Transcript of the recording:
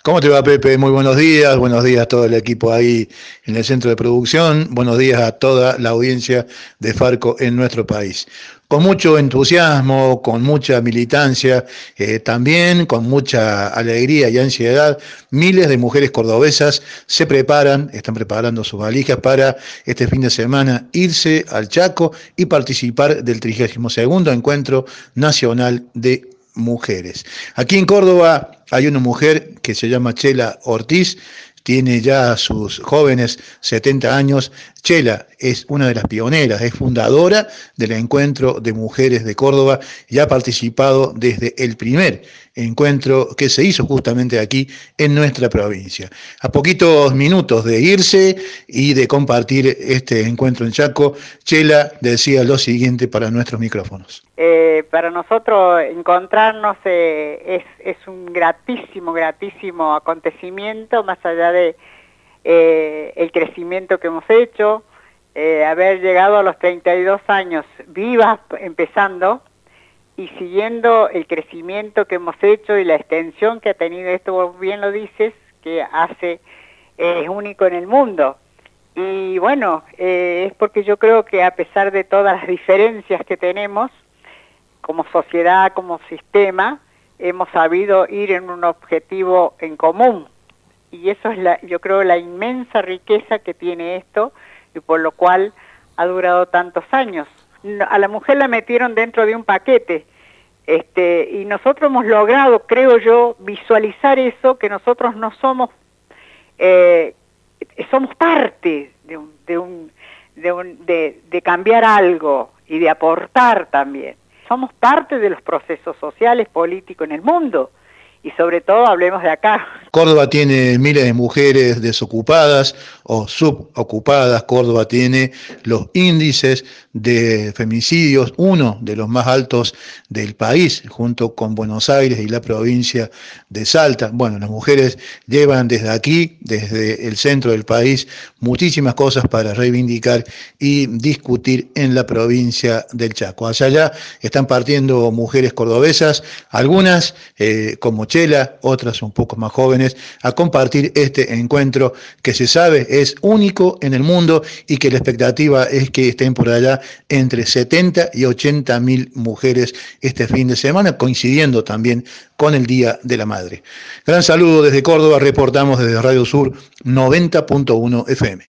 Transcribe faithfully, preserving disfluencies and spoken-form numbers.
¿Cómo te va, Pepe? Muy buenos días. Buenos días a todo el equipo ahí en el centro de producción. Buenos días a toda la audiencia de Farco en nuestro país. Con mucho entusiasmo, con mucha militancia, eh, también con mucha alegría y ansiedad, miles de mujeres cordobesas se preparan, están preparando sus valijas para este fin de semana irse al Chaco y participar del trigésimo segundo Encuentro Nacional de Mujeres. Aquí en Córdoba hay una mujer que se llama Chela Ortiz, tiene ya sus jóvenes setenta años. Chela es una de las pioneras, es fundadora del Encuentro de Mujeres de Córdoba y ha participado desde el primer encuentro que se hizo justamente aquí en nuestra provincia. A poquitos minutos de irse y de compartir este encuentro en Chaco, Chela decía lo siguiente para nuestros micrófonos. Eh, para nosotros encontrarnos eh, es, es un gratísimo, gratísimo acontecimiento, más allá de eh, el crecimiento que hemos hecho, eh, haber llegado a los treinta y dos años vivas empezando y siguiendo el crecimiento que hemos hecho y la extensión que ha tenido esto, vos bien lo dices, que hace, eh, es único en el mundo. Y bueno, eh, es porque yo creo que a pesar de todas las diferencias que tenemos, como sociedad, como sistema, hemos sabido ir en un objetivo en común. Y eso es, la, yo creo, la inmensa riqueza que tiene esto y por lo cual ha durado tantos años. A la mujer la metieron dentro de un paquete este, y nosotros hemos logrado, creo yo, visualizar eso, que nosotros no somos, eh, somos parte de, un, de, un, de, un, de, de cambiar algo y de aportar también. Somos parte de los procesos sociales, políticos en el mundo y sobre todo hablemos de acá. Córdoba tiene miles de mujeres desocupadas o subocupadas. Córdoba tiene los índices de femicidios, uno de los más altos del país, junto con Buenos Aires y la provincia de Salta. Bueno, las mujeres llevan desde aquí, desde el centro del país, muchísimas cosas para reivindicar y discutir en la provincia del Chaco. Hacia allá están partiendo mujeres cordobesas, algunas eh, como Chela, otras un poco más jóvenes, a compartir este encuentro que se sabe es único en el mundo y que la expectativa es que estén por allá entre setenta y ochenta mil mujeres este fin de semana, coincidiendo también con el Día de la Madre. Gran saludo desde Córdoba, reportamos desde Radio Sur noventa punto uno F M.